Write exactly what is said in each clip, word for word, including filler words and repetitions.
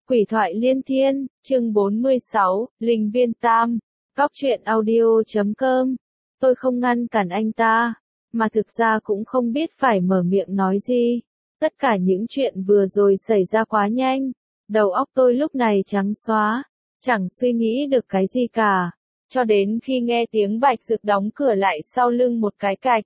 Quỷ thoại liên thiên, chương bốn mươi sáu, Linh Viên Tam, góc truyện audio chấm com. Tôi không ngăn cản anh ta, mà thực ra cũng không biết phải mở miệng nói gì. Tất cả những chuyện vừa rồi xảy ra quá nhanh, đầu óc tôi lúc này trắng xóa, chẳng suy nghĩ được cái gì cả, cho đến khi nghe tiếng Bạch Dực đóng cửa lại sau lưng một cái cạch.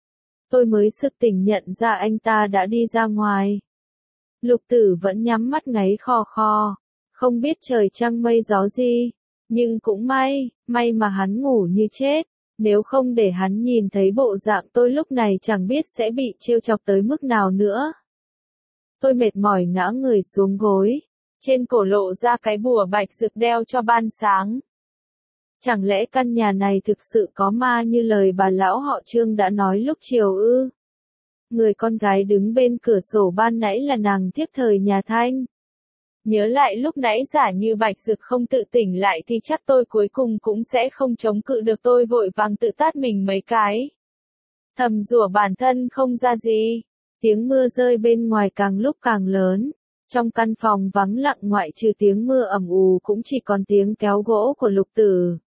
Tôi mới sực tỉnh nhận ra anh ta đã đi ra ngoài. Lục Tử vẫn nhắm mắt ngáy khò khò, không biết trời trăng mây gió gì, nhưng cũng may, may mà hắn ngủ như chết, nếu không để hắn nhìn thấy bộ dạng tôi lúc này chẳng biết sẽ bị trêu chọc tới mức nào nữa. Tôi mệt mỏi ngã người xuống gối, trên cổ lộ ra cái bùa Bạch Dực đeo cho ban sáng. Chẳng lẽ căn nhà này thực sự có ma như lời bà lão họ Trương đã nói lúc chiều ư? Người con gái đứng bên cửa sổ ban nãy là nàng thiếp thời nhà Thanh. Nhớ lại lúc nãy giả như Bạch Dực không tự tỉnh lại thì chắc tôi cuối cùng cũng sẽ không chống cự được, tôi vội vàng tự tát mình mấy cái. Thầm rủa bản thân không ra gì. Tiếng mưa rơi bên ngoài càng lúc càng lớn. Trong căn phòng vắng lặng ngoại trừ tiếng mưa ầm ù cũng chỉ còn tiếng kéo gỗ của Lục Tử.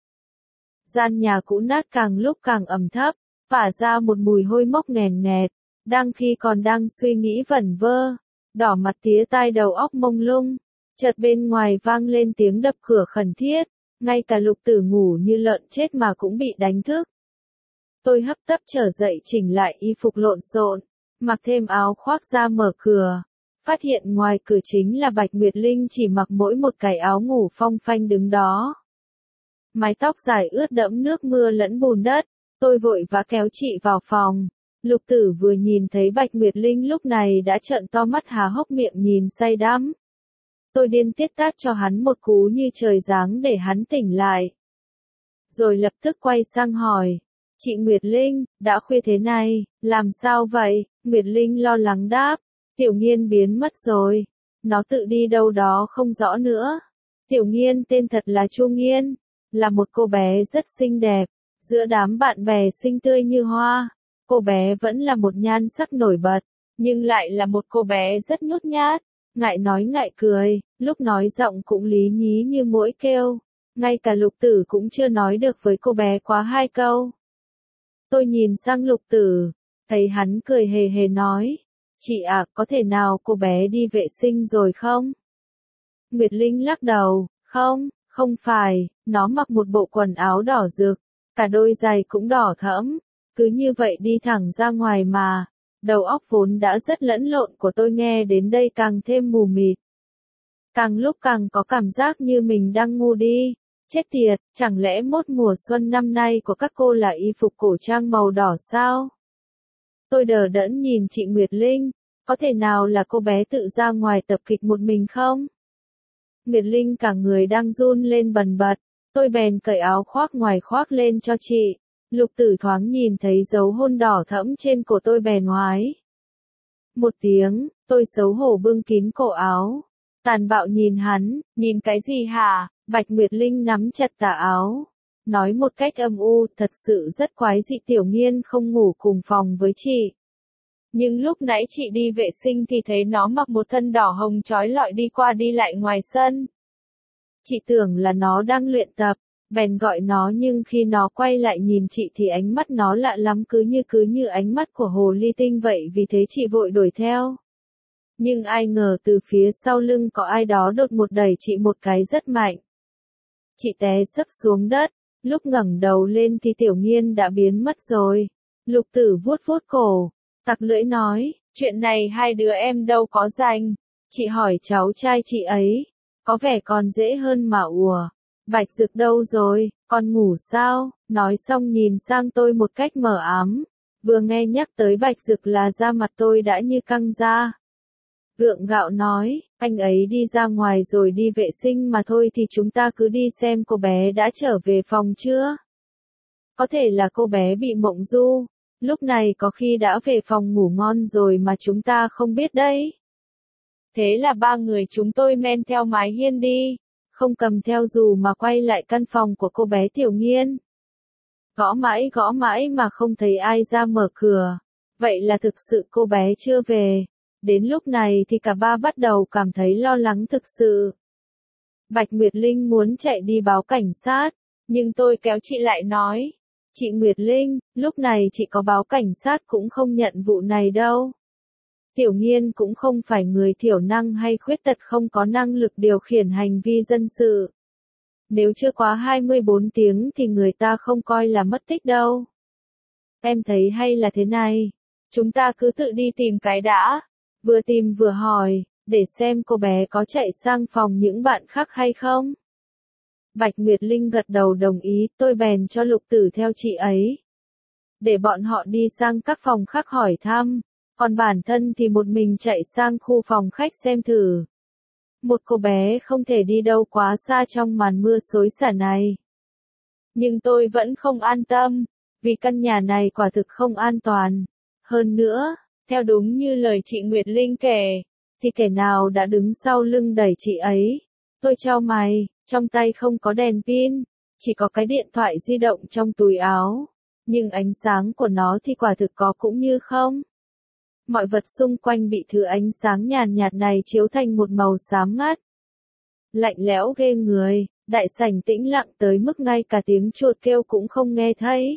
Gian nhà cũ nát càng lúc càng ẩm thấp, phả ra một mùi hôi mốc nghèn nghẹt. Đang khi còn đang suy nghĩ vẩn vơ, đỏ mặt tía tai đầu óc mông lung, chợt bên ngoài vang lên tiếng đập cửa khẩn thiết, ngay cả Lục Tử ngủ như lợn chết mà cũng bị đánh thức. Tôi hấp tấp trở dậy chỉnh lại y phục lộn xộn, mặc thêm áo khoác ra mở cửa, phát hiện ngoài cửa chính là Bạch Nguyệt Linh chỉ mặc mỗi một cái áo ngủ phong phanh đứng đó. Mái tóc dài ướt đẫm nước mưa lẫn bùn đất, tôi vội vã kéo chị vào phòng. Lục Tử vừa nhìn thấy Bạch Nguyệt Linh lúc này đã trợn to mắt há hốc miệng nhìn say đắm. Tôi điên tiết tát cho hắn một cú như trời giáng để hắn tỉnh lại. Rồi lập tức quay sang hỏi, chị Nguyệt Linh, đã khuya thế này, làm sao vậy? Nguyệt Linh lo lắng đáp, Tiểu Nghiên biến mất rồi, nó tự đi đâu đó không rõ nữa. Tiểu Nghiên tên thật là Chu Nghiên, là một cô bé rất xinh đẹp, giữa đám bạn bè xinh tươi như hoa. Cô bé vẫn là một nhan sắc nổi bật, nhưng lại là một cô bé rất nhút nhát, ngại nói ngại cười, lúc nói giọng cũng lý nhí như muỗi kêu. Ngay cả Lục Tử cũng chưa nói được với cô bé quá hai câu. Tôi nhìn sang Lục Tử, thấy hắn cười hề hề nói, chị ạ, có thể nào cô bé đi vệ sinh rồi không? Nguyệt Linh lắc đầu, không, không phải, nó mặc một bộ quần áo đỏ rực, cả đôi giày cũng đỏ thẫm. Cứ như vậy đi thẳng ra ngoài mà, đầu óc vốn đã rất lẫn lộn của tôi nghe đến đây càng thêm mù mịt. Càng lúc càng có cảm giác như mình đang ngu đi, chết tiệt, chẳng lẽ mốt mùa xuân năm nay của các cô là y phục cổ trang màu đỏ sao? Tôi đờ đẫn nhìn chị Nguyệt Linh, có thể nào là cô bé tự ra ngoài tập kịch một mình không? Nguyệt Linh cả người đang run lên bần bật, tôi bèn cởi áo khoác ngoài khoác lên cho chị. Lục Tử thoáng nhìn thấy dấu hôn đỏ thẫm trên cổ tôi bèn hoái. Một tiếng, tôi xấu hổ bưng kín cổ áo. Tàn bạo nhìn hắn, nhìn cái gì hả? Bạch Nguyệt Linh nắm chặt tà áo. Nói một cách âm u, thật sự rất quái dị, Tiểu Nghiên không ngủ cùng phòng với chị. Nhưng lúc nãy chị đi vệ sinh thì thấy nó mặc một thân đỏ hồng trói lọi đi qua đi lại ngoài sân. Chị tưởng là nó đang luyện tập. Bèn gọi nó, nhưng khi nó quay lại nhìn chị thì ánh mắt nó lạ lắm, cứ như cứ như ánh mắt của hồ ly tinh vậy, vì thế chị vội đuổi theo. Nhưng ai ngờ từ phía sau lưng có ai đó đột một đẩy chị một cái rất mạnh. Chị té sấp xuống đất, lúc ngẩng đầu lên thì Tiểu Nghiên đã biến mất rồi. Lục Tử vuốt vuốt cổ, tặc lưỡi nói, chuyện này hai đứa em đâu có rành. Chị hỏi cháu trai chị ấy, có vẻ còn dễ hơn mà ùa. Bạch Dực đâu rồi, con ngủ sao? Nói xong nhìn sang tôi một cách mờ ám. Vừa nghe nhắc tới Bạch Dực là da mặt tôi đã như căng ra. Gượng gạo nói, anh ấy đi ra ngoài rồi đi vệ sinh mà thôi, thì chúng ta cứ đi xem cô bé đã trở về phòng chưa? Có thể là cô bé bị mộng du, lúc này có khi đã về phòng ngủ ngon rồi mà chúng ta không biết đấy. Thế là ba người chúng tôi men theo mái hiên đi. Không cầm theo dù mà quay lại căn phòng của cô bé Tiểu Nghiên. Gõ mãi gõ mãi mà không thấy ai ra mở cửa. Vậy là thực sự cô bé chưa về. Đến lúc này thì cả ba bắt đầu cảm thấy lo lắng thực sự. Bạch Nguyệt Linh muốn chạy đi báo cảnh sát, nhưng tôi kéo chị lại nói. Chị Nguyệt Linh, lúc này chị có báo cảnh sát cũng không nhận vụ này đâu. Tiểu Nghiên cũng không phải người thiểu năng hay khuyết tật không có năng lực điều khiển hành vi dân sự. Nếu chưa quá hai mươi bốn tiếng thì người ta không coi là mất tích đâu. Em thấy hay là thế này, chúng ta cứ tự đi tìm cái đã. Vừa tìm vừa hỏi, để xem cô bé có chạy sang phòng những bạn khác hay không. Bạch Nguyệt Linh gật đầu đồng ý, tôi bèn cho Lục Tử theo chị ấy. Để bọn họ đi sang các phòng khác hỏi thăm, còn bản thân thì một mình chạy sang khu phòng khách xem thử. Một cô bé không thể đi đâu quá xa trong màn mưa xối xả này. Nhưng tôi vẫn không an tâm, vì căn nhà này quả thực không an toàn. Hơn nữa, theo đúng như lời chị Nguyệt Linh kể, thì kẻ nào đã đứng sau lưng đẩy chị ấy. Tôi chau mày, trong tay không có đèn pin, chỉ có cái điện thoại di động trong túi áo. Nhưng ánh sáng của nó thì quả thực có cũng như không. Mọi vật xung quanh bị thứ ánh sáng nhàn nhạt này chiếu thành một màu xám ngắt. Lạnh lẽo ghê người, đại sảnh tĩnh lặng tới mức ngay cả tiếng chuột kêu cũng không nghe thấy.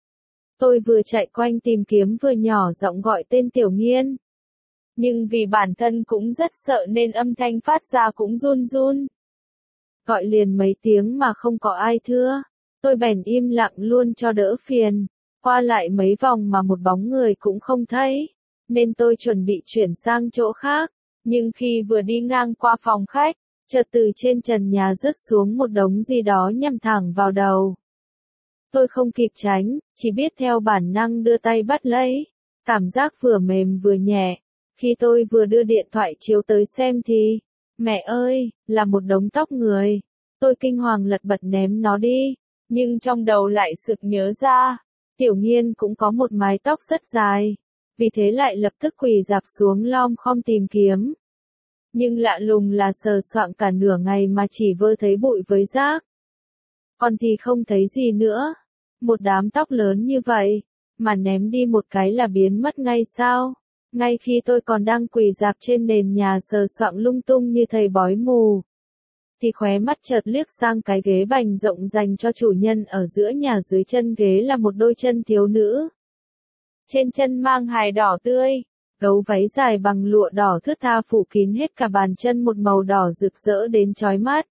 Tôi vừa chạy quanh tìm kiếm vừa nhỏ giọng gọi tên Tiểu Nghiên. Nhưng vì bản thân cũng rất sợ nên âm thanh phát ra cũng run run. Gọi liền mấy tiếng mà không có ai thưa. Tôi bèn im lặng luôn cho đỡ phiền. Qua lại mấy vòng mà một bóng người cũng không thấy. Nên tôi chuẩn bị chuyển sang chỗ khác. Nhưng khi vừa đi ngang qua phòng khách, chợt từ trên trần nhà rớt xuống một đống gì đó nhằm thẳng vào đầu. Tôi không kịp tránh, chỉ biết theo bản năng đưa tay bắt lấy. Cảm giác vừa mềm vừa nhẹ. Khi tôi vừa đưa điện thoại chiếu tới xem thì, mẹ ơi, là một đống tóc người. Tôi kinh hoàng lật bật ném nó đi, nhưng trong đầu lại sực nhớ ra, Tiểu Nghiên cũng có một mái tóc rất dài. Vì thế lại lập tức quỳ rạp xuống lom khom tìm kiếm. Nhưng lạ lùng là sờ soạng cả nửa ngày mà chỉ vơ thấy bụi với rác. Còn thì không thấy gì nữa. Một đám tóc lớn như vậy, mà ném đi một cái là biến mất ngay sao? Ngay khi tôi còn đang quỳ rạp trên nền nhà sờ soạng lung tung như thầy bói mù, thì khóe mắt chợt liếc sang cái ghế bành rộng dành cho chủ nhân ở giữa nhà, dưới chân ghế là một đôi chân thiếu nữ. Trên chân mang hài đỏ tươi, gấu váy dài bằng lụa đỏ thướt tha phủ kín hết cả bàn chân một màu đỏ rực rỡ đến chói mắt.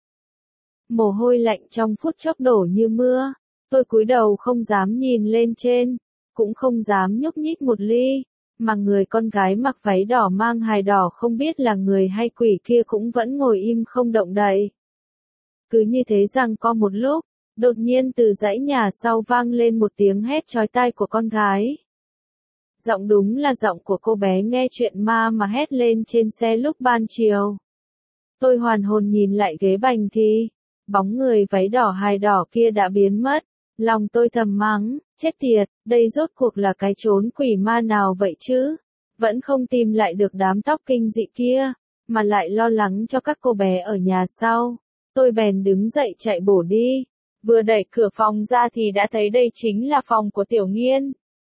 Mồ hôi lạnh trong phút chốc đổ như mưa, tôi cúi đầu không dám nhìn lên trên, cũng không dám nhúc nhích một ly, mà người con gái mặc váy đỏ mang hài đỏ không biết là người hay quỷ kia cũng vẫn ngồi im không động đậy. Cứ như thế rằng co một lúc, đột nhiên từ dãy nhà sau vang lên một tiếng hét chói tai của con gái. Giọng đúng là giọng của cô bé nghe chuyện ma mà hét lên trên xe lúc ban chiều. Tôi hoàn hồn nhìn lại ghế bành thì, bóng người váy đỏ hài đỏ kia đã biến mất. Lòng tôi thầm mắng, chết tiệt, đây rốt cuộc là cái chốn quỷ ma nào vậy chứ? Vẫn không tìm lại được đám tóc kinh dị kia, mà lại lo lắng cho các cô bé ở nhà sau. Tôi bèn đứng dậy chạy bổ đi. Vừa đẩy cửa phòng ra thì đã thấy đây chính là phòng của Tiểu Nghiên.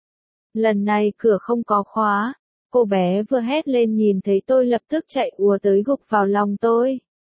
Lần này cửa không có khóa. Cô bé vừa hét lên nhìn thấy tôi lập tức chạy ùa tới gục vào lòng tôi.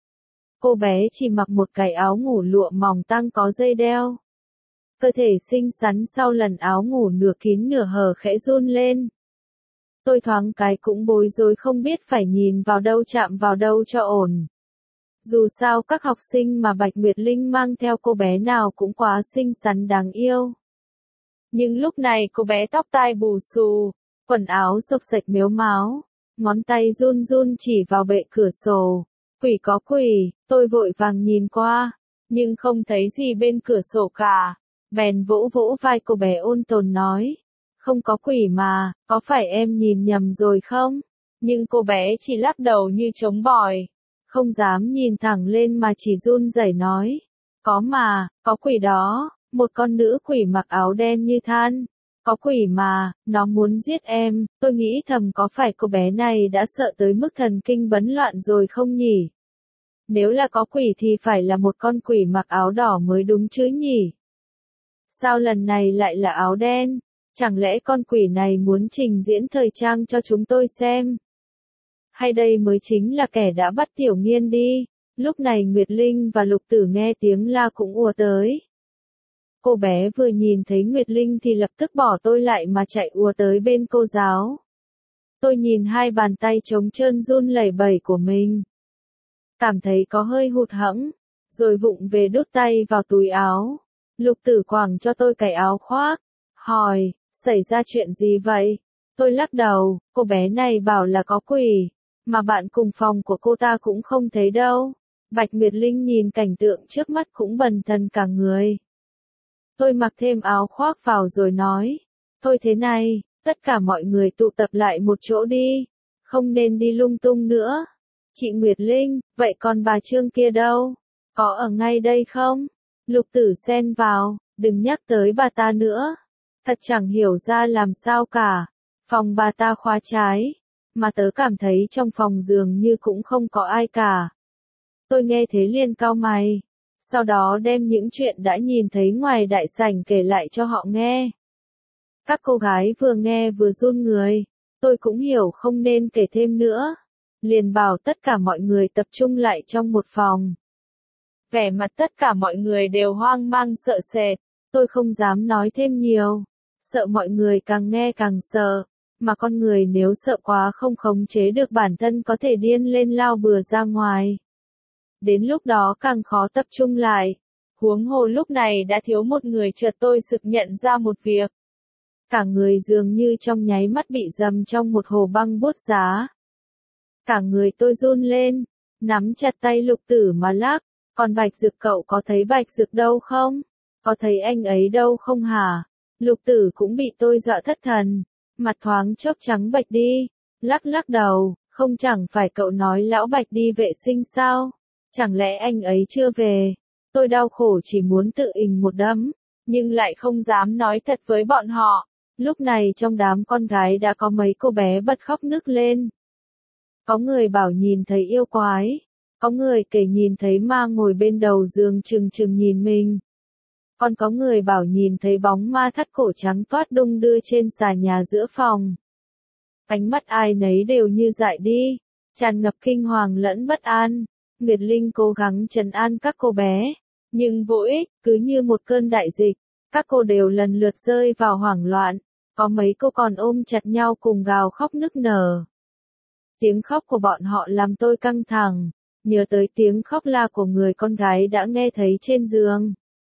Cô bé chỉ mặc một cái áo ngủ lụa mỏng tang có dây đeo. Cơ thể xinh xắn sau lần áo ngủ nửa kín nửa hở khẽ run lên. Tôi thoáng cái cũng bối rối không biết phải nhìn vào đâu chạm vào đâu cho ổn. Dù sao các học sinh mà Bạch Nguyệt Linh mang theo cô bé nào cũng quá xinh xắn đáng yêu. Nhưng lúc này cô bé tóc tai bù xù, quần áo xộc xệch mếu máo, ngón tay run run chỉ vào bệ cửa sổ. Quỷ có quỷ, tôi vội vàng nhìn qua, nhưng không thấy gì bên cửa sổ cả. Bèn vỗ vỗ vai cô bé ôn tồn nói, không có quỷ mà, có phải em nhìn nhầm rồi không? Nhưng cô bé chỉ lắc đầu như trống bỏi, không dám nhìn thẳng lên mà chỉ run rẩy nói, có mà, có quỷ đó, một con nữ quỷ mặc áo đen như than, có quỷ mà, nó muốn giết em. Tôi nghĩ thầm có phải cô bé này đã sợ tới mức thần kinh bấn loạn rồi không nhỉ? Nếu là có quỷ thì phải là một con quỷ mặc áo đỏ mới đúng chứ nhỉ? Sao lần này lại là áo đen? Chẳng lẽ con quỷ này muốn trình diễn thời trang cho chúng tôi xem? Hay đây mới chính là kẻ đã bắt Tiểu Nghiên đi? Lúc này Nguyệt Linh và Lục Tử nghe tiếng la cũng ùa tới. Cô bé vừa nhìn thấy Nguyệt Linh thì lập tức bỏ tôi lại mà chạy ùa tới bên cô giáo. Tôi nhìn hai bàn tay trống trơn run lẩy bẩy của mình. Cảm thấy có hơi hụt hẫng, rồi vụng về đút tay vào túi áo. Lục Tử quàng cho tôi cái áo khoác, hỏi, xảy ra chuyện gì vậy? Tôi lắc đầu, cô bé này bảo là có quỷ, mà bạn cùng phòng của cô ta cũng không thấy đâu. Bạch Nguyệt Linh nhìn cảnh tượng trước mắt cũng bần thần cả người. Tôi mặc thêm áo khoác vào rồi nói, thôi thế này, tất cả mọi người tụ tập lại một chỗ đi, không nên đi lung tung nữa. Chị Nguyệt Linh, vậy còn bà Trương kia đâu? Có ở ngay đây không? Lục Tử xen vào, đừng nhắc tới bà ta nữa. Thật chẳng hiểu ra làm sao cả. Phòng bà ta khóa trái, mà tớ cảm thấy trong phòng dường như cũng không có ai cả. Tôi nghe thế liền cau mày, sau đó đem những chuyện đã nhìn thấy ngoài đại sảnh kể lại cho họ nghe. Các cô gái vừa nghe vừa run người, tôi cũng hiểu không nên kể thêm nữa. Liền bảo tất cả mọi người tập trung lại trong một phòng. Vẻ mặt tất cả mọi người đều hoang mang sợ sệt, tôi không dám nói thêm nhiều, sợ mọi người càng nghe càng sợ, mà con người nếu sợ quá không khống chế được bản thân có thể điên lên lao bừa ra ngoài. Đến lúc đó càng khó tập trung lại, huống hồ lúc này đã thiếu một người chợt tôi sực nhận ra một việc. Cả người dường như trong nháy mắt bị dầm trong một hồ băng bút giá. Cả người tôi run lên, nắm chặt tay Lục Tử mà lắc, còn Bạch Dực cậu có thấy Bạch Dực đâu không? Có thấy anh ấy đâu không hả? Lục Tử cũng bị tôi dọa thất thần, mặt thoáng chốc trắng bệch đi, lắc lắc đầu, không chẳng phải cậu nói lão Bạch đi vệ sinh sao? Chẳng lẽ anh ấy chưa về? Tôi đau khổ chỉ muốn tự ình một đấm, nhưng lại không dám nói thật với bọn họ. Lúc này trong đám con gái đã có mấy cô bé bật khóc nức lên. Có người bảo nhìn thấy yêu quái, có người kể nhìn thấy ma ngồi bên đầu giường trừng trừng nhìn mình. Còn có người bảo nhìn thấy bóng ma thắt cổ trắng toát đung đưa trên xà nhà giữa phòng. Ánh mắt ai nấy đều như dại đi, tràn ngập kinh hoàng lẫn bất an. Nguyệt Linh cố gắng trấn an các cô bé, nhưng vô ích, cứ như một cơn đại dịch, các cô đều lần lượt rơi vào hoảng loạn, có mấy cô còn ôm chặt nhau cùng gào khóc nức nở. Tiếng khóc của bọn họ làm tôi căng thẳng, nhớ tới tiếng khóc la của người con gái đã nghe thấy trên giường.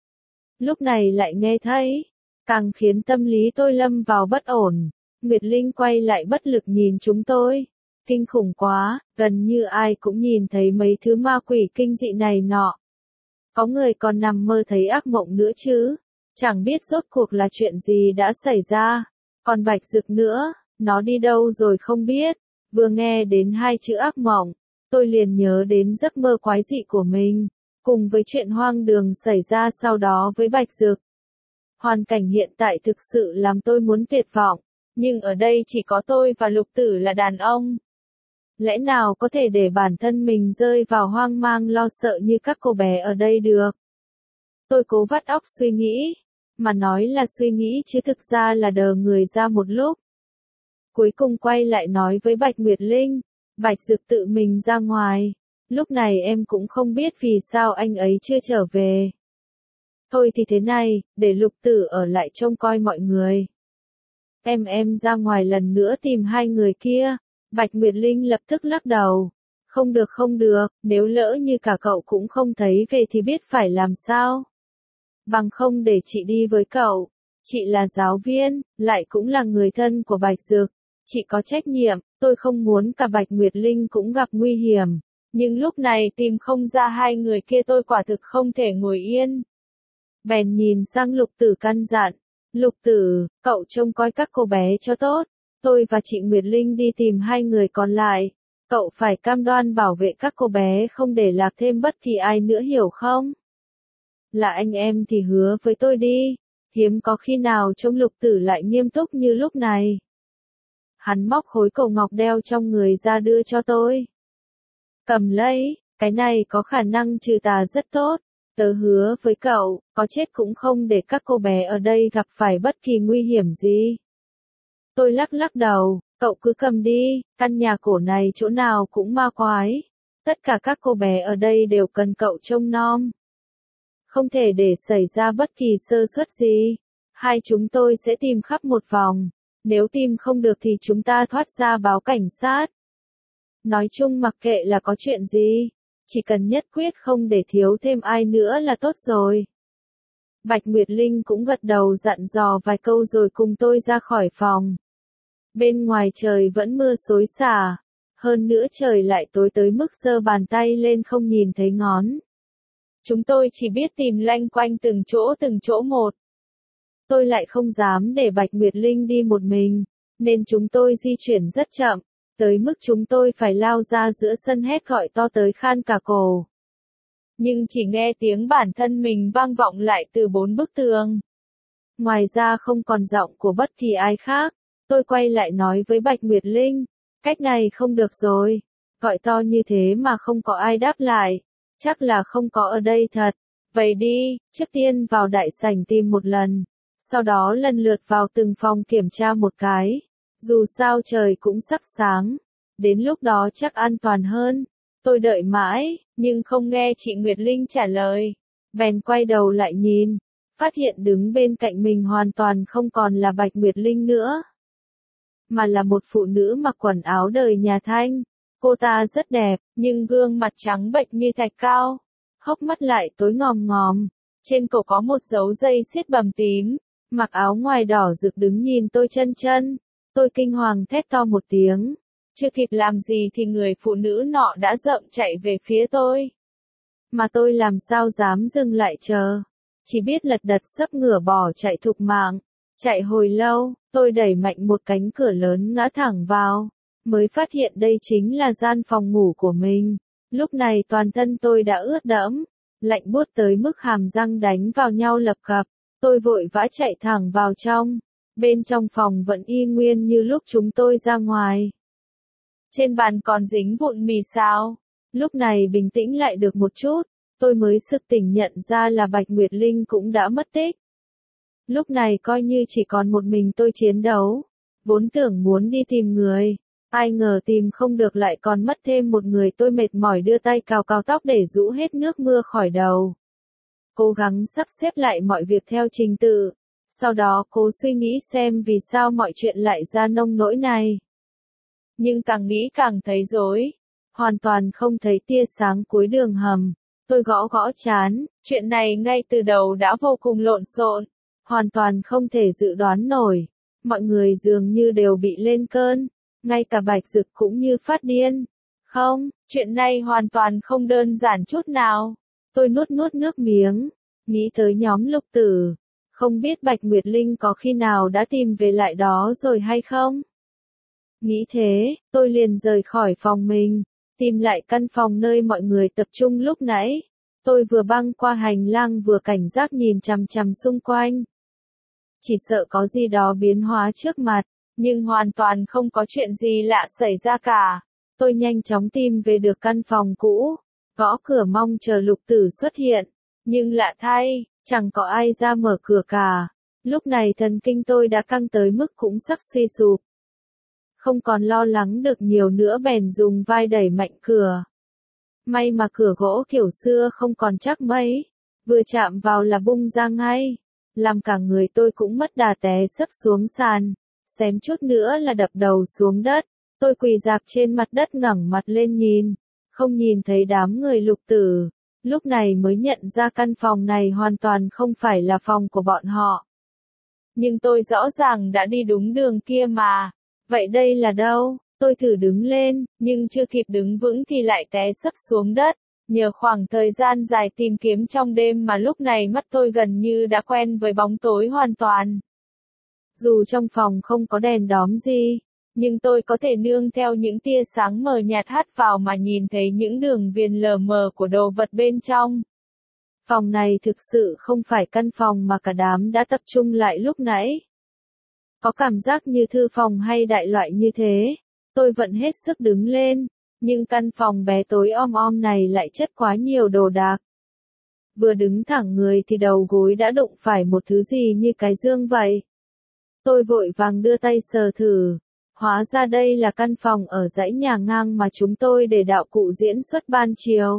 Lúc này lại nghe thấy, càng khiến tâm lý tôi lâm vào bất ổn. Nguyệt Linh quay lại bất lực nhìn chúng tôi. Kinh khủng quá, gần như ai cũng nhìn thấy mấy thứ ma quỷ kinh dị này nọ. Có người còn nằm mơ thấy ác mộng nữa chứ, chẳng biết rốt cuộc là chuyện gì đã xảy ra. Còn Bạch Dực nữa, nó đi đâu rồi không biết. Vừa nghe đến hai chữ ác mộng, tôi liền nhớ đến giấc mơ quái dị của mình, cùng với chuyện hoang đường xảy ra sau đó với Bạch Dực. Hoàn cảnh hiện tại thực sự làm tôi muốn tuyệt vọng, nhưng ở đây chỉ có tôi và Lục Tử là đàn ông. Lẽ nào có thể để bản thân mình rơi vào hoang mang lo sợ như các cô bé ở đây được? Tôi cố vắt óc suy nghĩ, mà nói là suy nghĩ chứ thực ra là đờ người ra một lúc. Cuối cùng quay lại nói với Bạch Nguyệt Linh, Bạch Dực tự mình ra ngoài, lúc này em cũng không biết vì sao anh ấy chưa trở về. Thôi thì thế này, để Lục Tử ở lại trông coi mọi người. Em em ra ngoài lần nữa tìm hai người kia. Bạch Nguyệt Linh lập tức lắc đầu. Không được không được, nếu lỡ như cả cậu cũng không thấy về thì biết phải làm sao. Bằng không để chị đi với cậu. Chị là giáo viên, lại cũng là người thân của Bạch Dực. Chị có trách nhiệm, tôi không muốn cả Bạch Nguyệt Linh cũng gặp nguy hiểm. Nhưng lúc này tìm không ra hai người kia tôi quả thực không thể ngồi yên. Bèn nhìn sang Lục Tử căn dặn. Lục Tử, cậu trông coi các cô bé cho tốt. Tôi và chị Nguyệt Linh đi tìm hai người còn lại. Cậu phải cam đoan bảo vệ các cô bé không để lạc thêm bất kỳ ai nữa hiểu không? Là anh em thì hứa với tôi đi. Hiếm có khi nào trông Lục Tử lại nghiêm túc như lúc này. Hắn móc khối cầu ngọc đeo trong người ra đưa cho tôi. Cầm lấy, cái này có khả năng trừ tà rất tốt. Tớ hứa với cậu, có chết cũng không để các cô bé ở đây gặp phải bất kỳ nguy hiểm gì. Tôi lắc lắc đầu, cậu cứ cầm đi, căn nhà cổ này chỗ nào cũng ma quái. Tất cả các cô bé ở đây đều cần cậu trông nom. Không thể để xảy ra bất kỳ sơ suất gì. Hai chúng tôi sẽ tìm khắp một vòng. Nếu tìm không được thì chúng ta thoát ra báo cảnh sát. Nói chung mặc kệ là có chuyện gì, chỉ cần nhất quyết không để thiếu thêm ai nữa là tốt rồi. Bạch Nguyệt Linh cũng gật đầu dặn dò vài câu rồi cùng tôi ra khỏi phòng. Bên ngoài trời vẫn mưa xối xả, hơn nữa trời lại tối tới mức giơ bàn tay lên không nhìn thấy ngón. Chúng tôi chỉ biết tìm loanh quanh từng chỗ từng chỗ một. Tôi lại không dám để Bạch Nguyệt Linh đi một mình, nên chúng tôi di chuyển rất chậm, tới mức chúng tôi phải lao ra giữa sân hét gọi to tới khan cả cổ. Nhưng chỉ nghe tiếng bản thân mình vang vọng lại từ bốn bức tường. Ngoài ra không còn giọng của bất kỳ ai khác, tôi quay lại nói với Bạch Nguyệt Linh, cách này không được rồi, gọi to như thế mà không có ai đáp lại, chắc là không có ở đây thật. Vậy đi, trước tiên vào đại sảnh tìm một lần, sau đó lần lượt vào từng phòng kiểm tra một cái, dù sao trời cũng sắp sáng, đến lúc đó chắc an toàn hơn. Tôi đợi mãi, nhưng không nghe chị Nguyệt Linh trả lời. Bèn quay đầu lại nhìn, phát hiện đứng bên cạnh mình hoàn toàn không còn là Bạch Nguyệt Linh nữa, mà là một phụ nữ mặc quần áo đời nhà Thanh. Cô ta rất đẹp, nhưng gương mặt trắng bệch như thạch cao, hốc mắt lại tối ngòm ngòm, trên cổ có một dấu dây xiết bầm tím, mặc áo ngoài đỏ rực đứng nhìn tôi chân chân. Tôi kinh hoàng thét to một tiếng. Chưa kịp làm gì thì người phụ nữ nọ đã rợm chạy về phía tôi. Mà tôi làm sao dám dừng lại chờ. Chỉ biết lật đật sấp ngửa bỏ chạy thục mạng. Chạy hồi lâu, tôi đẩy mạnh một cánh cửa lớn ngã thẳng vào. Mới phát hiện đây chính là gian phòng ngủ của mình. Lúc này toàn thân tôi đã ướt đẫm. Lạnh buốt tới mức hàm răng đánh vào nhau lập cập. Tôi vội vã chạy thẳng vào trong. Bên trong phòng vẫn y nguyên như lúc chúng tôi ra ngoài. Trên bàn còn dính vụn mì xào. Lúc này bình tĩnh lại được một chút, tôi mới sực tỉnh nhận ra là Bạch Nguyệt Linh cũng đã mất tích. Lúc này coi như chỉ còn một mình tôi chiến đấu. Vốn tưởng muốn đi tìm người, ai ngờ tìm không được lại còn mất thêm một người. Tôi mệt mỏi đưa tay cào cào tóc để rũ hết nước mưa khỏi đầu. Cố gắng sắp xếp lại mọi việc theo trình tự. Sau đó cố suy nghĩ xem vì sao mọi chuyện lại ra nông nỗi này. Nhưng càng nghĩ càng thấy rối, hoàn toàn không thấy tia sáng cuối đường hầm. Tôi gõ gõ trán, chuyện này ngay từ đầu đã vô cùng lộn xộn, hoàn toàn không thể dự đoán nổi. Mọi người dường như đều bị lên cơn, ngay cả Bạch Dực cũng như phát điên. Không, chuyện này hoàn toàn không đơn giản chút nào. Tôi nuốt nuốt nước miếng, nghĩ tới nhóm Lục Tử. Không biết Bạch Nguyệt Linh có khi nào đã tìm về lại đó rồi hay không? Nghĩ thế, tôi liền rời khỏi phòng mình, tìm lại căn phòng nơi mọi người tập trung lúc nãy. Tôi vừa băng qua hành lang vừa cảnh giác nhìn chằm chằm xung quanh. Chỉ sợ có gì đó biến hóa trước mặt, nhưng hoàn toàn không có chuyện gì lạ xảy ra cả. Tôi nhanh chóng tìm về được căn phòng cũ, gõ cửa mong chờ Lục Tử xuất hiện, nhưng lạ thay, chẳng có ai ra mở cửa cả. Lúc này thần kinh tôi đã căng tới mức cũng sắp suy sụp. Không còn lo lắng được nhiều nữa bèn dùng vai đẩy mạnh cửa. May mà cửa gỗ kiểu xưa không còn chắc mấy, vừa chạm vào là bung ra ngay, làm cả người tôi cũng mất đà té sấp xuống sàn, xém chút nữa là đập đầu xuống đất. Tôi quỳ rạp trên mặt đất ngẩng mặt lên nhìn, không nhìn thấy đám người Lục Tử, lúc này mới nhận ra căn phòng này hoàn toàn không phải là phòng của bọn họ. Nhưng tôi rõ ràng đã đi đúng đường kia mà. Vậy đây là đâu? Tôi thử đứng lên, nhưng chưa kịp đứng vững thì lại té sấp xuống đất. Nhờ khoảng thời gian dài tìm kiếm trong đêm mà lúc này mắt tôi gần như đã quen với bóng tối hoàn toàn. Dù trong phòng không có đèn đóm gì, nhưng tôi có thể nương theo những tia sáng mờ nhạt hắt vào mà nhìn thấy những đường viền lờ mờ của đồ vật bên trong. Phòng này thực sự không phải căn phòng mà cả đám đã tập trung lại lúc nãy. Có cảm giác như thư phòng hay đại loại như thế. Tôi vẫn hết sức đứng lên, nhưng căn phòng bé tối om om này lại chất quá nhiều đồ đạc. Vừa đứng thẳng người thì đầu gối đã đụng phải một thứ gì như cái dương vậy. Tôi vội vàng đưa tay sờ thử, Hóa ra đây là căn phòng ở dãy nhà ngang mà chúng tôi để đạo cụ diễn xuất ban chiều.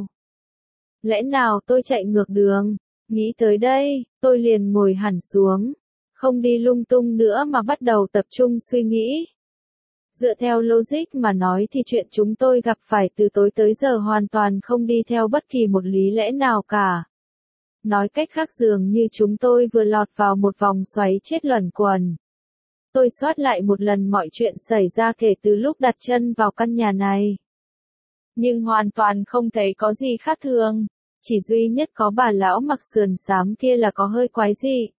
Lẽ nào tôi chạy ngược đường? Nghĩ tới đây, tôi liền ngồi hẳn xuống, không đi lung tung nữa mà bắt đầu tập trung suy nghĩ. Dựa theo logic mà nói thì chuyện chúng tôi gặp phải từ tối tới giờ hoàn toàn không đi theo bất kỳ một lý lẽ nào cả. Nói cách khác dường như chúng tôi vừa lọt vào một vòng xoáy chết luẩn quẩn. Tôi soát lại một lần mọi chuyện xảy ra kể từ lúc đặt chân vào căn nhà này. Nhưng hoàn toàn không thấy có gì khác thường, chỉ duy nhất có bà lão mặc sườn xám kia là có hơi quái dị.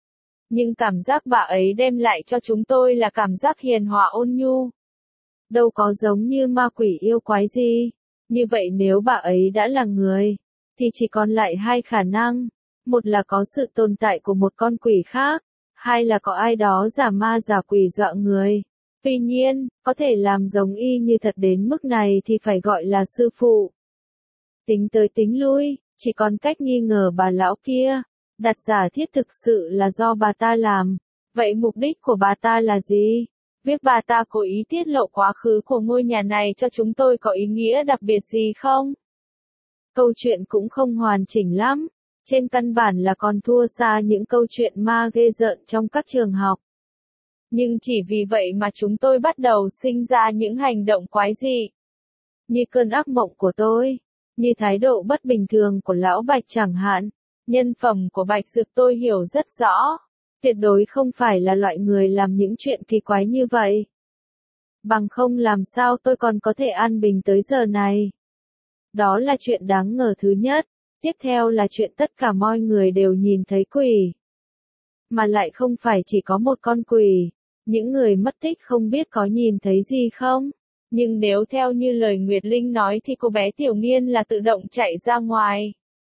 Nhưng cảm giác bà ấy đem lại cho chúng tôi là cảm giác hiền hòa ôn nhu. Đâu có giống như ma quỷ yêu quái gì. Như vậy nếu bà ấy đã là người, thì chỉ còn lại hai khả năng. Một là có sự tồn tại của một con quỷ khác, hai là có ai đó giả ma giả quỷ dọa người. Tuy nhiên, có thể làm giống y như thật đến mức này thì phải gọi là sư phụ. Tính tới tính lui, chỉ còn cách nghi ngờ bà lão kia. Đặt giả thiết thực sự là do bà ta làm. Vậy mục đích của bà ta là gì? Việc bà ta cố ý tiết lộ quá khứ của ngôi nhà này cho chúng tôi có ý nghĩa đặc biệt gì không? Câu chuyện cũng không hoàn chỉnh lắm. Trên căn bản là còn thua xa những câu chuyện ma ghê rợn trong các trường học. Nhưng chỉ vì vậy mà chúng tôi bắt đầu sinh ra những hành động quái dị. Như cơn ác mộng của tôi, như thái độ bất bình thường của lão Bạch chẳng hạn. Nhân phẩm của Bạch Dực tôi hiểu rất rõ. Tuyệt đối không phải là loại người làm những chuyện kỳ quái như vậy. Bằng không làm sao tôi còn có thể an bình tới giờ này. Đó là chuyện đáng ngờ thứ nhất. Tiếp theo là chuyện tất cả mọi người đều nhìn thấy quỷ. Mà lại không phải chỉ có một con quỷ. Những người mất tích không biết có nhìn thấy gì không? Nhưng nếu theo như lời Nguyệt Linh nói thì cô bé Tiểu Nghiên là tự động chạy ra ngoài.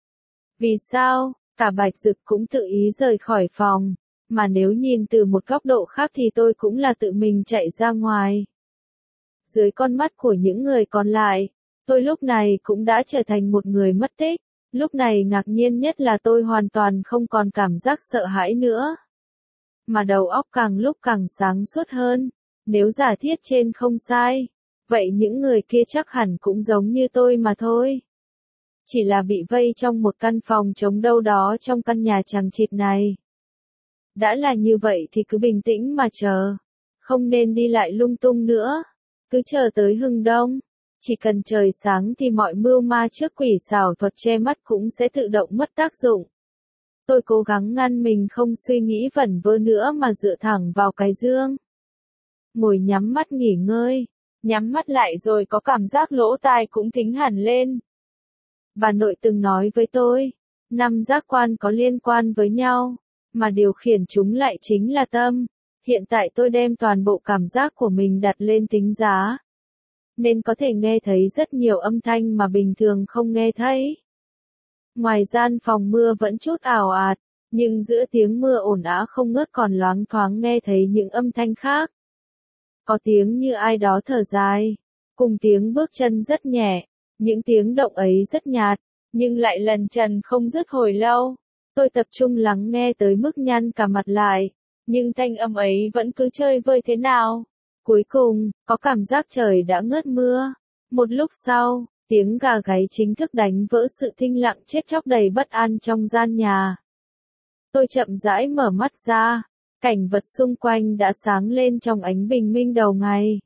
Vì sao? Cả Bạch Dực cũng tự ý rời khỏi phòng. Mà nếu nhìn từ một góc độ khác thì tôi cũng là tự mình chạy ra ngoài. Dưới con mắt của những người còn lại, tôi lúc này cũng đã trở thành một người mất tích. Lúc này ngạc nhiên nhất là tôi hoàn toàn không còn cảm giác sợ hãi nữa. Mà đầu óc càng lúc càng sáng suốt hơn. Nếu giả thiết trên không sai, vậy những người kia chắc hẳn cũng giống như tôi mà thôi. Chỉ là bị vây trong một căn phòng trống đâu đó trong căn nhà chằng chịt này. Đã là như vậy thì cứ bình tĩnh mà chờ. Không nên đi lại lung tung nữa. Cứ chờ tới hừng đông. Chỉ cần trời sáng thì mọi mưu ma trước quỷ xảo thuật che mắt cũng sẽ tự động mất tác dụng. Tôi cố gắng ngăn mình không suy nghĩ vẩn vơ nữa mà dựa thẳng vào cái giường. Ngồi nhắm mắt nghỉ ngơi. Nhắm mắt lại rồi có cảm giác lỗ tai cũng thính hẳn lên. Bà nội từng nói với tôi, năm giác quan có liên quan với nhau, mà điều khiển chúng lại chính là tâm. Hiện tại tôi đem toàn bộ cảm giác của mình đặt lên tính giá. Nên có thể nghe thấy rất nhiều âm thanh mà bình thường không nghe thấy. Ngoài gian phòng mưa vẫn chút ào ạt, nhưng giữa tiếng mưa ồn ào không ngớt còn loáng thoáng nghe thấy những âm thanh khác. Có tiếng như ai đó thở dài, cùng tiếng bước chân rất nhẹ, những tiếng động ấy rất nhạt, nhưng lại lần trần không dứt hồi lâu. Tôi tập trung lắng nghe tới mức nhăn cả mặt lại, nhưng thanh âm ấy vẫn cứ chơi vơi thế nào. Cuối cùng, có cảm giác trời đã ngớt mưa. Một lúc sau, tiếng gà gáy chính thức đánh vỡ sự thinh lặng chết chóc đầy bất an trong gian nhà. Tôi chậm rãi mở mắt ra, cảnh vật xung quanh đã sáng lên trong ánh bình minh đầu ngày.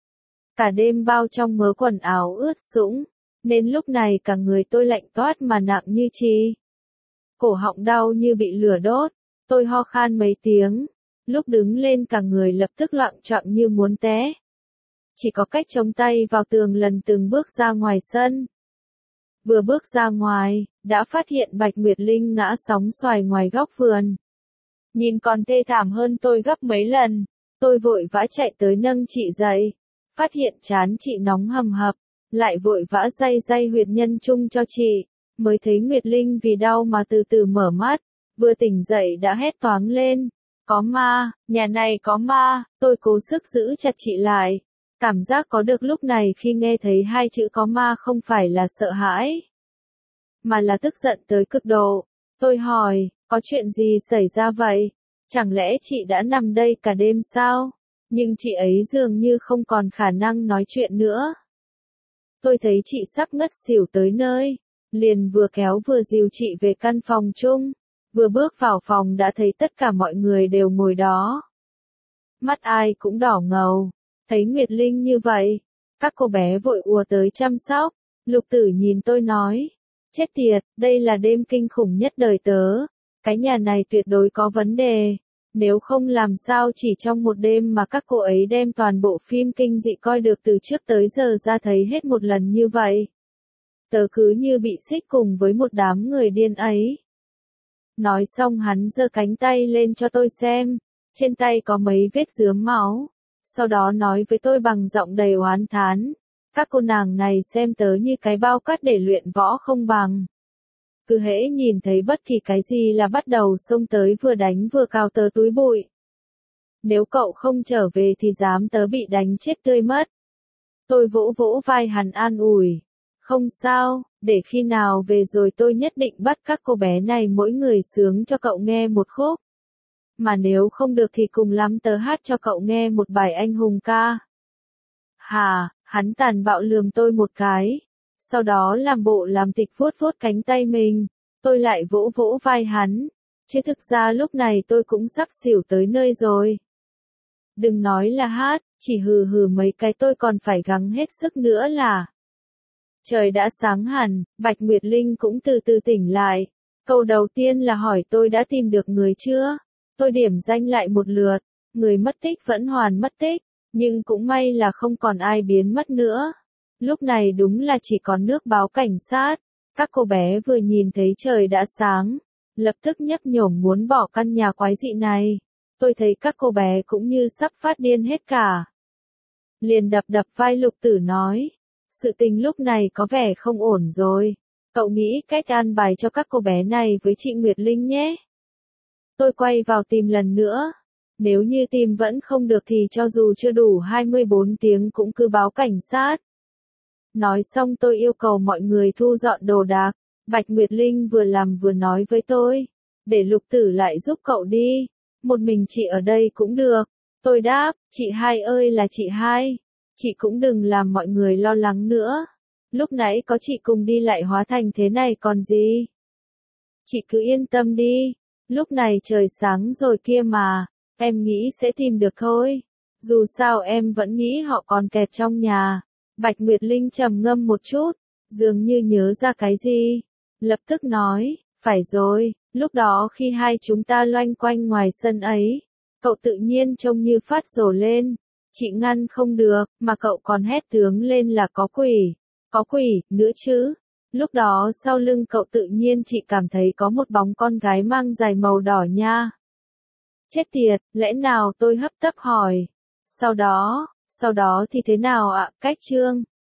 Cả đêm bao trong mớ quần áo ướt sũng, nên lúc này cả người tôi lạnh toát mà nặng như chì. Cổ họng đau như bị lửa đốt, tôi ho khan mấy tiếng. Lúc đứng lên cả người lập tức loạng choạng như muốn té. Chỉ có cách chống tay vào tường lần từng bước ra ngoài sân. Vừa bước ra ngoài, đã phát hiện Bạch Nguyệt Linh ngã sóng xoài ngoài góc vườn. Nhìn còn thê thảm hơn tôi gấp mấy lần, tôi vội vã chạy tới nâng chị dậy. Phát hiện trán chị nóng hầm hập, lại vội vã day day huyệt nhân trung cho chị. Mới thấy Nguyệt Linh vì đau mà từ từ mở mắt, vừa tỉnh dậy đã hét toáng lên. Có ma, nhà này có ma, tôi cố sức giữ chặt chị lại. Cảm giác có được lúc này khi nghe thấy hai chữ có ma không phải là sợ hãi, mà là tức giận tới cực độ. Tôi hỏi, có chuyện gì xảy ra vậy? Chẳng lẽ chị đã nằm đây cả đêm sao? Nhưng chị ấy dường như không còn khả năng nói chuyện nữa. Tôi thấy chị sắp ngất xỉu tới nơi, liền vừa kéo vừa dìu chị về căn phòng chung. Vừa bước vào phòng đã thấy tất cả mọi người đều ngồi đó. Mắt ai cũng đỏ ngầu, thấy Nguyệt Linh như vậy, các cô bé vội ùa tới chăm sóc. Lục Tử nhìn tôi nói, chết tiệt, đây là đêm kinh khủng nhất đời tớ, cái nhà này tuyệt đối có vấn đề, nếu không làm sao chỉ trong một đêm mà các cô ấy đem toàn bộ phim kinh dị coi được từ trước tới giờ ra thấy hết một lần như vậy. Tớ cứ như bị xích cùng với một đám người điên ấy. Nói xong hắn giơ cánh tay lên cho tôi xem, trên tay có mấy vết rướm máu, sau đó nói với tôi bằng giọng đầy oán thán, các cô nàng này xem tớ như cái bao cát để luyện võ không bằng. Cứ hễ nhìn thấy bất kỳ cái gì là bắt đầu xông tới vừa đánh vừa cào tớ túi bụi. Nếu cậu không trở về thì dám tớ bị đánh chết tươi mất. Tôi vỗ vỗ vai hắn an ủi. Không sao, để khi nào về rồi tôi nhất định bắt các cô bé này mỗi người sướng cho cậu nghe một khúc. Mà nếu không được thì cùng lắm tớ hát cho cậu nghe một bài anh hùng ca. Hà, hắn tàn bạo lườm tôi một cái. Sau đó làm bộ làm tịch vuốt vuốt cánh tay mình. Tôi lại vỗ vỗ vai hắn. Chứ thực ra lúc này tôi cũng sắp xỉu tới nơi rồi. Đừng nói là hát, chỉ hừ hừ mấy cái tôi còn phải gắng hết sức nữa là. Trời đã sáng hẳn, Bạch Nguyệt Linh cũng từ từ tỉnh lại. Câu đầu tiên là hỏi tôi đã tìm được người chưa? Tôi điểm danh lại một lượt, người mất tích vẫn hoàn mất tích, nhưng cũng may là không còn ai biến mất nữa. Lúc này đúng là chỉ còn nước báo cảnh sát. Các cô bé vừa nhìn thấy trời đã sáng, lập tức nhấp nhổm muốn bỏ căn nhà quái dị này. Tôi thấy các cô bé cũng như sắp phát điên hết cả. Liền đập đập vai Lục Tử nói, sự tình lúc này có vẻ không ổn rồi. Cậu nghĩ cách an bài cho các cô bé này với chị Nguyệt Linh nhé. Tôi quay vào tìm lần nữa. Nếu như tìm vẫn không được thì cho dù chưa đủ hai mươi bốn tiếng cũng cứ báo cảnh sát. Nói xong tôi yêu cầu mọi người thu dọn đồ đạc. Bạch Nguyệt Linh vừa làm vừa nói với tôi, để Lục Tử lại giúp cậu đi. Một mình chị ở đây cũng được. Tôi đáp, chị hai ơi là chị hai. Chị cũng đừng làm mọi người lo lắng nữa. Lúc nãy có chị cùng đi lại hóa thành thế này còn gì. Chị cứ yên tâm đi. Lúc này trời sáng rồi kia mà. Em nghĩ sẽ tìm được thôi. Dù sao em vẫn nghĩ họ còn kẹt trong nhà. Bạch Nguyệt Linh trầm ngâm một chút. Dường như nhớ ra cái gì. Lập tức nói, phải rồi. Lúc đó khi hai chúng ta loanh quanh ngoài sân ấy. Cậu tự nhiên trông như phát rồ lên. Chị ngăn không được, mà cậu còn hét tướng lên là có quỷ. Có quỷ, nữa chứ. Lúc đó sau lưng cậu tự nhiên chị cảm thấy có một bóng con gái mang giày màu đỏ nha. Chết tiệt, lẽ nào tôi hấp tấp hỏi. Sau đó, sau đó thì thế nào ạ, cách chương.